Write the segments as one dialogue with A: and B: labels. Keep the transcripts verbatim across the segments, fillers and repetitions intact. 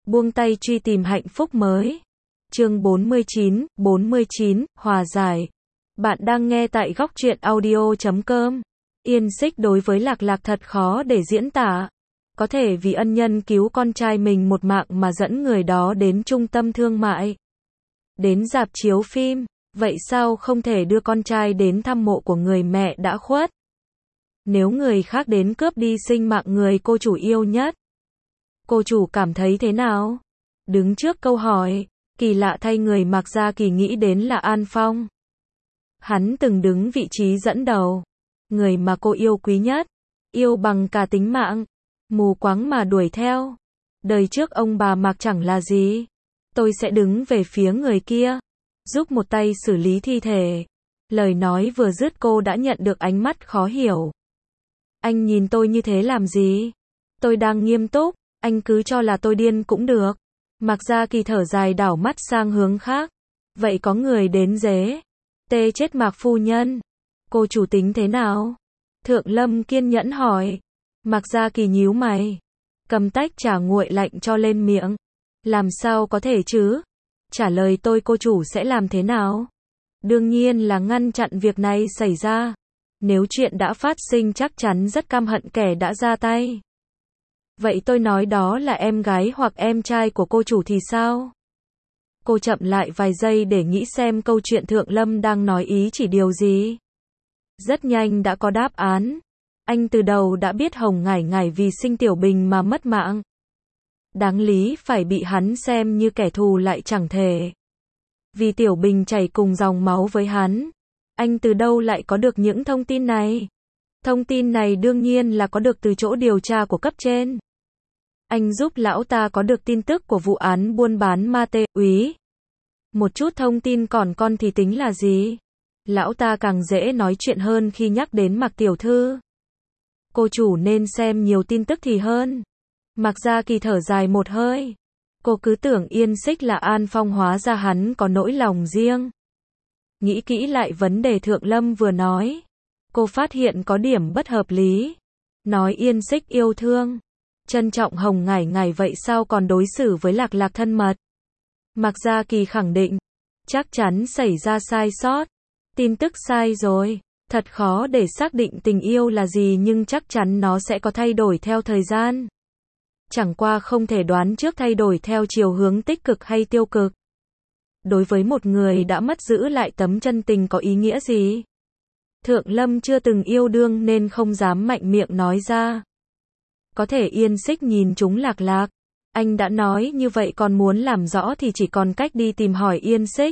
A: Buông tay truy tìm hạnh phúc mới. Chương bốn mươi chín, bốn mươi chín, hòa giải. Bạn đang nghe tại góc truyện audio chấm com. Yên Xích đối với Lạc Lạc thật khó để diễn tả. Có thể vì ân nhân cứu con trai mình một mạng mà dẫn người đó đến trung tâm thương mại, đến rạp chiếu phim, vậy sao không thể đưa con trai đến thăm mộ của người mẹ đã khuất? Nếu người khác đến cướp đi sinh mạng người cô chủ yêu nhất, cô chủ cảm thấy thế nào? Đứng trước câu hỏi, kỳ lạ thay người Mạc Gia Kỳ nghĩ đến là An Phong. Hắn từng đứng vị trí dẫn đầu, người mà cô yêu quý nhất, yêu bằng cả tính mạng, mù quáng mà đuổi theo. Đời trước ông bà Mạc chẳng là gì. Tôi sẽ đứng về phía người kia, giúp một tay xử lý thi thể. Lời nói vừa dứt cô đã nhận được ánh mắt khó hiểu. Anh nhìn tôi như thế làm gì? Tôi đang nghiêm túc, anh cứ cho là tôi điên cũng được. Mạc Gia Kỳ thở dài đảo mắt sang hướng khác. Vậy có người đến dế. Tê chết Mạc phu nhân. Cô chủ tính thế nào? Thượng Lâm kiên nhẫn hỏi. Mạc Gia Kỳ nhíu mày, cầm tách trà nguội lạnh cho lên miệng. Làm sao có thể chứ? Trả lời tôi cô chủ sẽ làm thế nào? Đương nhiên là ngăn chặn việc này xảy ra. Nếu chuyện đã phát sinh chắc chắn rất căm hận kẻ đã ra tay. Vậy tôi nói đó là em gái hoặc em trai của cô chủ thì sao? Cô chậm lại vài giây để nghĩ xem câu chuyện Thượng Lâm đang nói ý chỉ điều gì. Rất nhanh đã có đáp án. Anh từ đầu đã biết Hồng Ngải Ngải vì sinh Tiểu Bình mà mất mạng. Đáng lý phải bị hắn xem như kẻ thù lại chẳng thể. Vì Tiểu Bình chảy cùng dòng máu với hắn. Anh từ đâu lại có được những thông tin này? Thông tin này đương nhiên là có được từ chỗ điều tra của cấp trên. Anh giúp lão ta có được tin tức của vụ án buôn bán ma tê, úy. Một chút thông tin còn con thì tính là gì? Lão ta càng dễ nói chuyện hơn khi nhắc đến Mạc tiểu thư. Cô chủ nên xem nhiều tin tức thì hơn. Mạc Gia Kỳ thở dài một hơi. Cô cứ tưởng Yên Xích là An Phong, hóa ra hắn có nỗi lòng riêng. Nghĩ kỹ lại vấn đề Thượng Lâm vừa nói, cô phát hiện có điểm bất hợp lý. Nói Yên Xích yêu thương, trân trọng Hồng Ngải Ngải, vậy sao còn đối xử với Lạc Lạc thân mật? Mạc Gia Kỳ khẳng định, chắc chắn xảy ra sai sót. Tin tức sai rồi. Thật khó để xác định tình yêu là gì, nhưng chắc chắn nó sẽ có thay đổi theo thời gian. Chẳng qua không thể đoán trước thay đổi theo chiều hướng tích cực hay tiêu cực. Đối với một người đã mất, giữ lại tấm chân tình có ý nghĩa gì? Thượng Lâm chưa từng yêu đương nên không dám mạnh miệng nói ra. Có thể Yên Xích nhìn chúng Lạc Lạc. Anh đã nói như vậy, còn muốn làm rõ thì chỉ còn cách đi tìm hỏi Yên Xích.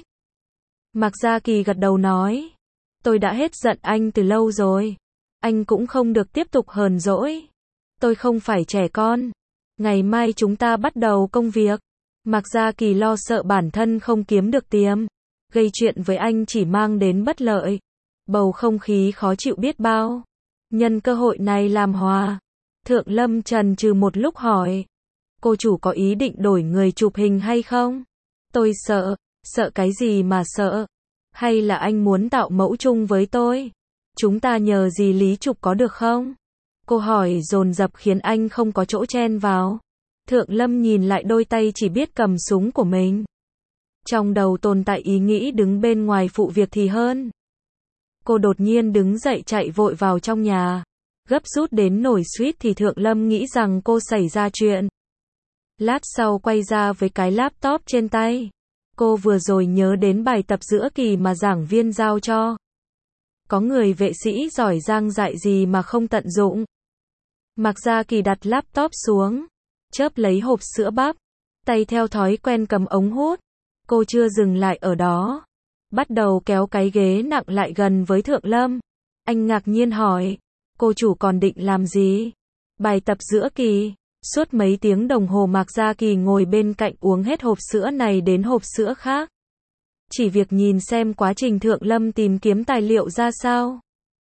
A: Mạc Gia Kỳ gật đầu nói. Tôi đã hết giận anh từ lâu rồi. Anh cũng không được tiếp tục hờn dỗi. Tôi không phải trẻ con. Ngày mai chúng ta bắt đầu công việc. Mạc Gia Kỳ lo sợ bản thân không kiếm được tiền. Gây chuyện với anh chỉ mang đến bất lợi. Bầu không khí khó chịu biết bao. Nhân cơ hội này làm hòa. Thượng Lâm chần chừ một lúc hỏi. Cô chủ có ý định đổi người chụp hình hay không? Tôi sợ. Sợ cái gì mà sợ? Hay là anh muốn tạo mẫu chung với tôi? Chúng ta nhờ dì Lý chụp có được không? Cô hỏi dồn dập khiến anh không có chỗ chen vào. Thượng Lâm nhìn lại đôi tay chỉ biết cầm súng của mình. Trong đầu tồn tại ý nghĩ đứng bên ngoài phụ việc thì hơn. Cô đột nhiên đứng dậy chạy vội vào trong nhà. Gấp rút đến nổi suýt thì Thượng Lâm nghĩ rằng cô xảy ra chuyện. Lát sau quay ra với cái laptop trên tay. Cô vừa rồi nhớ đến bài tập giữa kỳ mà giảng viên giao cho. Có người vệ sĩ giỏi giang dạy gì mà không tận dụng. Mạc Gia Kỳ đặt laptop xuống, chớp lấy hộp sữa bắp, tay theo thói quen cầm ống hút. Cô chưa dừng lại ở đó, bắt đầu kéo cái ghế nặng lại gần với Thượng Lâm. Anh ngạc nhiên hỏi, cô chủ còn định làm gì? Bài tập giữa kỳ. Suốt mấy tiếng đồng hồ Mạc Gia Kỳ ngồi bên cạnh uống hết hộp sữa này đến hộp sữa khác. Chỉ việc nhìn xem quá trình Thượng Lâm tìm kiếm tài liệu ra sao.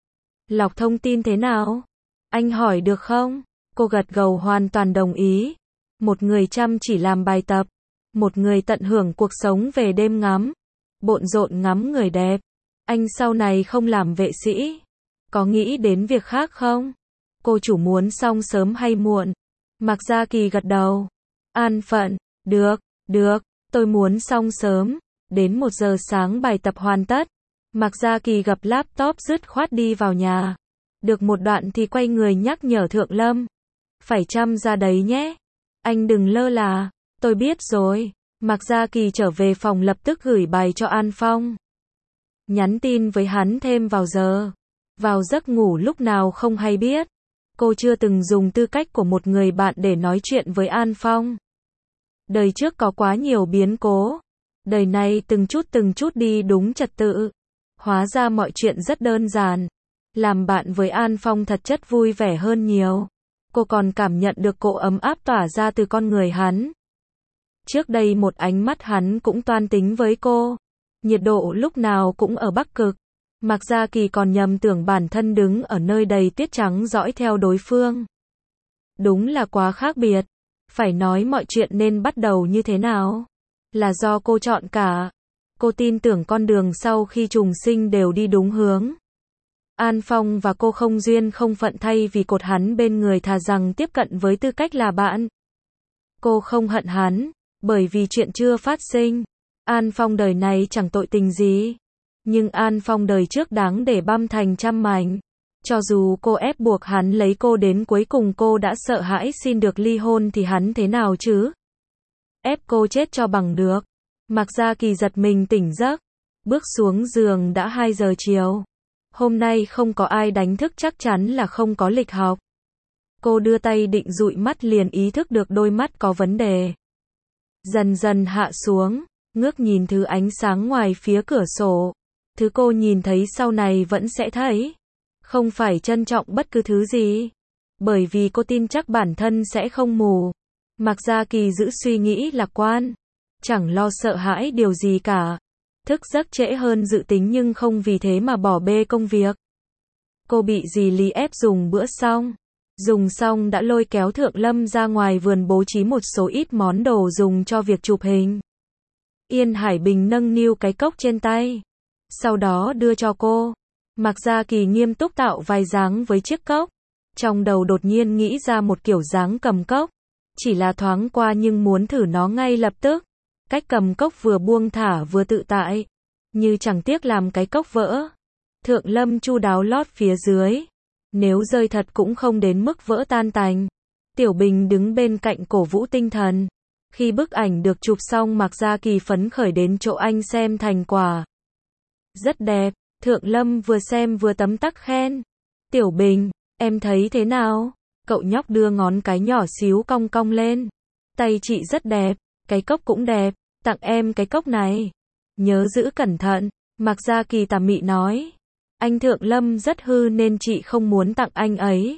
A: Lọc thông tin thế nào? Anh hỏi được không? Cô gật gđầu hoàn toàn đồng ý. Một người chăm chỉ làm bài tập. Một người tận hưởng cuộc sống về đêm ngắm. Bộn rộn ngắm người đẹp. Anh sau này không làm vệ sĩ. Có nghĩ đến việc khác không? Cô chủ muốn xong sớm hay muộn? Mạc Gia Kỳ gật đầu. An phận, Được, được, tôi muốn xong sớm. Đến một giờ sáng bài tập hoàn tất. Mạc Gia Kỳ gập laptop dứt khoát đi vào nhà. Được một đoạn thì quay người nhắc nhở Thượng Lâm. Phải chăm ra đấy nhé. Anh đừng lơ là. Tôi biết rồi. Mạc Gia Kỳ trở về phòng lập tức gửi bài cho An Phong. Nhắn tin với hắn thêm vào giờ. Vào giấc ngủ lúc nào không hay biết. Cô chưa từng dùng tư cách của một người bạn để nói chuyện với An Phong. Đời trước có quá nhiều biến cố. Đời này từng chút từng chút đi đúng trật tự. Hóa ra mọi chuyện rất đơn giản. Làm bạn với An Phong thật chất vui vẻ hơn nhiều. Cô còn cảm nhận được cỗ ấm áp tỏa ra từ con người hắn. Trước đây một ánh mắt hắn cũng toan tính với cô. Nhiệt độ lúc nào cũng ở Bắc Cực. Mạc Gia Kỳ còn nhầm tưởng bản thân đứng ở nơi đầy tuyết trắng dõi theo đối phương. Đúng là quá khác biệt. Phải nói mọi chuyện nên bắt đầu như thế nào? Là do cô chọn cả. Cô tin tưởng con đường sau khi trùng sinh đều đi đúng hướng. An Phong và cô không duyên không phận thay vì cột hắn bên người thà rằng tiếp cận với tư cách là bạn. Cô không hận hắn, bởi vì chuyện chưa phát sinh. An Phong đời này chẳng tội tình gì. Nhưng An Phong đời trước đáng để băm thành trăm mảnh. Cho dù cô ép buộc hắn lấy cô đến cuối cùng cô đã sợ hãi xin được ly hôn thì hắn thế nào chứ? Ép cô chết cho bằng được. Mạc Gia Kỳ giật mình tỉnh giấc. Bước xuống giường đã hai giờ chiều. Hôm nay không có ai đánh thức chắc chắn là không có lịch học. Cô đưa tay định dụi mắt liền ý thức được đôi mắt có vấn đề. Dần dần hạ xuống, ngước nhìn thứ ánh sáng ngoài phía cửa sổ. Thứ cô nhìn thấy sau này vẫn sẽ thấy. Không phải trân trọng bất cứ thứ gì. Bởi vì cô tin chắc bản thân sẽ không mù. Mạc Gia Kỳ giữ suy nghĩ lạc quan. Chẳng lo sợ hãi điều gì cả. Thức giấc trễ hơn dự tính nhưng không vì thế mà bỏ bê công việc. Cô bị dì Lý ép dùng bữa xong. Dùng xong đã lôi kéo Thượng Lâm ra ngoài vườn bố trí một số ít món đồ dùng cho việc chụp hình. Yên Hải Bình nâng niu cái cốc trên tay. Sau đó đưa cho cô. Mạc Gia Kỳ nghiêm túc tạo vài dáng với chiếc cốc. Trong đầu đột nhiên nghĩ ra một kiểu dáng cầm cốc. Chỉ là thoáng qua nhưng muốn thử nó ngay lập tức. Cách cầm cốc vừa buông thả vừa tự tại. Như chẳng tiếc làm cái cốc vỡ. Thượng Lâm chu đáo lót phía dưới. Nếu rơi thật cũng không đến mức vỡ tan tành. Tiểu Bình đứng bên cạnh cổ vũ tinh thần. Khi bức ảnh được chụp xong Mạc Gia Kỳ phấn khởi đến chỗ anh xem thành quả. Rất đẹp. Thượng Lâm vừa xem vừa tấm tắc khen. Tiểu Bình, em thấy thế nào? Cậu nhóc đưa ngón cái nhỏ xíu cong cong lên. Tay chị rất đẹp, cái cốc cũng đẹp, tặng em cái cốc này. Nhớ giữ cẩn thận, Mạc Gia Kỳ tà mị nói. Anh Thượng Lâm rất hư nên chị không muốn tặng anh ấy.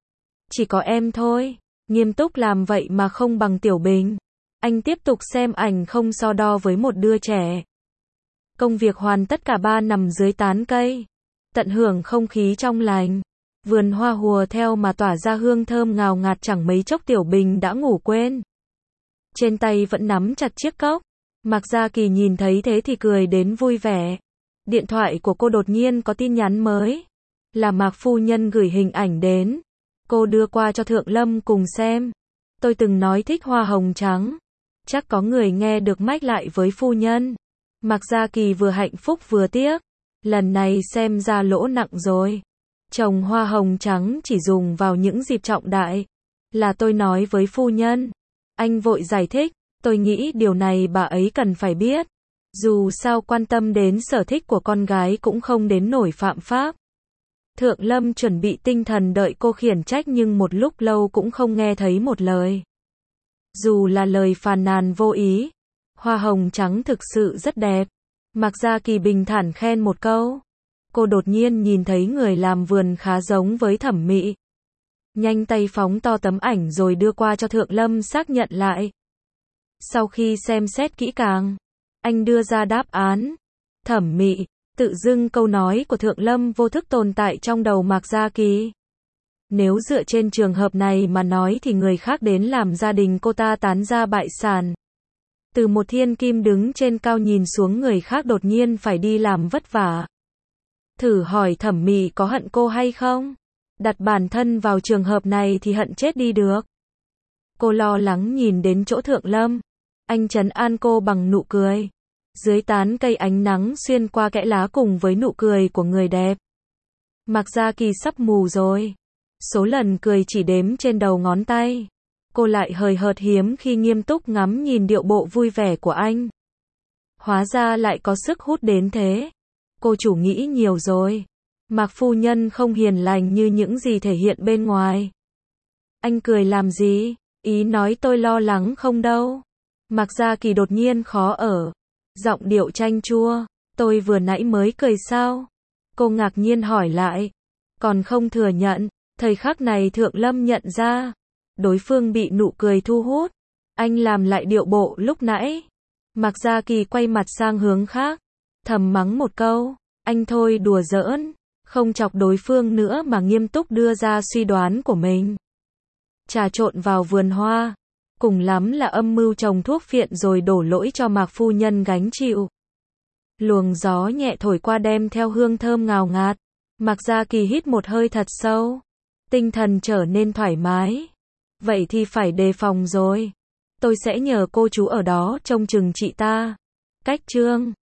A: Chỉ có em thôi, nghiêm túc làm vậy mà không bằng Tiểu Bình. Anh tiếp tục xem ảnh không so đo với một đứa trẻ. Công việc hoàn tất cả ba nằm dưới tán cây. Tận hưởng không khí trong lành. Vườn hoa hùa theo mà tỏa ra hương thơm ngào ngạt chẳng mấy chốc Tiểu Bình đã ngủ quên. Trên tay vẫn nắm chặt chiếc cốc. Mạc Gia Kỳ nhìn thấy thế thì cười đến vui vẻ. Điện thoại của cô đột nhiên có tin nhắn mới. Là Mạc phu nhân gửi hình ảnh đến. Cô đưa qua cho Thượng Lâm cùng xem. Tôi từng nói thích hoa hồng trắng. Chắc có người nghe được mách lại với phu nhân. Mạc Gia Kỳ vừa hạnh phúc vừa tiếc. Lần này xem ra lỗ nặng rồi. Trồng hoa hồng trắng chỉ dùng vào những dịp trọng đại. Là tôi nói với phu nhân. Anh vội giải thích. Tôi nghĩ điều này bà ấy cần phải biết. Dù sao quan tâm đến sở thích của con gái cũng không đến nổi phạm pháp. Thượng Lâm chuẩn bị tinh thần đợi cô khiển trách nhưng một lúc lâu cũng không nghe thấy một lời. Dù là lời phàn nàn vô ý. Hoa hồng trắng thực sự rất đẹp. Mạc Gia Kỳ bình thản khen một câu. Cô đột nhiên nhìn thấy người làm vườn khá giống với Thẩm Mị. Nhanh tay phóng to tấm ảnh rồi đưa qua cho Thượng Lâm xác nhận lại. Sau khi xem xét kỹ càng, anh đưa ra đáp án. Thẩm Mị, tự dưng câu nói của Thượng Lâm vô thức tồn tại trong đầu Mạc Gia Kỳ. Nếu dựa trên trường hợp này mà nói thì người khác đến làm gia đình cô ta tán ra bại sản. Từ một thiên kim đứng trên cao nhìn xuống người khác đột nhiên phải đi làm vất vả. Thử hỏi Thẩm Mị có hận cô hay không? Đặt bản thân vào trường hợp này thì hận chết đi được. Cô lo lắng nhìn đến chỗ Thượng Lâm. Anh trấn an cô bằng nụ cười. Dưới tán cây ánh nắng xuyên qua kẽ lá cùng với nụ cười của người đẹp. Mạc Gia Kỳ sắp mù rồi. Số lần cười chỉ đếm trên đầu ngón tay. Cô lại hời hợt hiếm khi nghiêm túc ngắm nhìn điệu bộ vui vẻ của anh. Hóa ra lại có sức hút đến thế. Cô chủ nghĩ nhiều rồi. Mạc phu nhân không hiền lành như những gì thể hiện bên ngoài. Anh cười làm gì? Ý nói tôi lo lắng không đâu. Mạc Gia Kỳ đột nhiên khó ở. Giọng điệu chanh chua. Tôi vừa nãy mới cười sao? Cô ngạc nhiên hỏi lại. Còn không thừa nhận. Thời khắc này Thượng Lâm nhận ra. Đối phương bị nụ cười thu hút. Anh làm lại điệu bộ lúc nãy. Mạc Gia Kỳ quay mặt sang hướng khác. Thầm mắng một câu. Anh thôi đùa giỡn. Không chọc đối phương nữa mà nghiêm túc đưa ra suy đoán của mình. Trà trộn vào vườn hoa. Cùng lắm là âm mưu trồng thuốc phiện rồi đổ lỗi cho Mạc phu nhân gánh chịu. Luồng gió nhẹ thổi qua đem theo hương thơm ngào ngạt. Mạc Gia Kỳ hít một hơi thật sâu. Tinh thần trở nên thoải mái. Vậy thì phải đề phòng rồi. Tôi sẽ nhờ cô chú ở đó trông chừng chị ta. Cách chương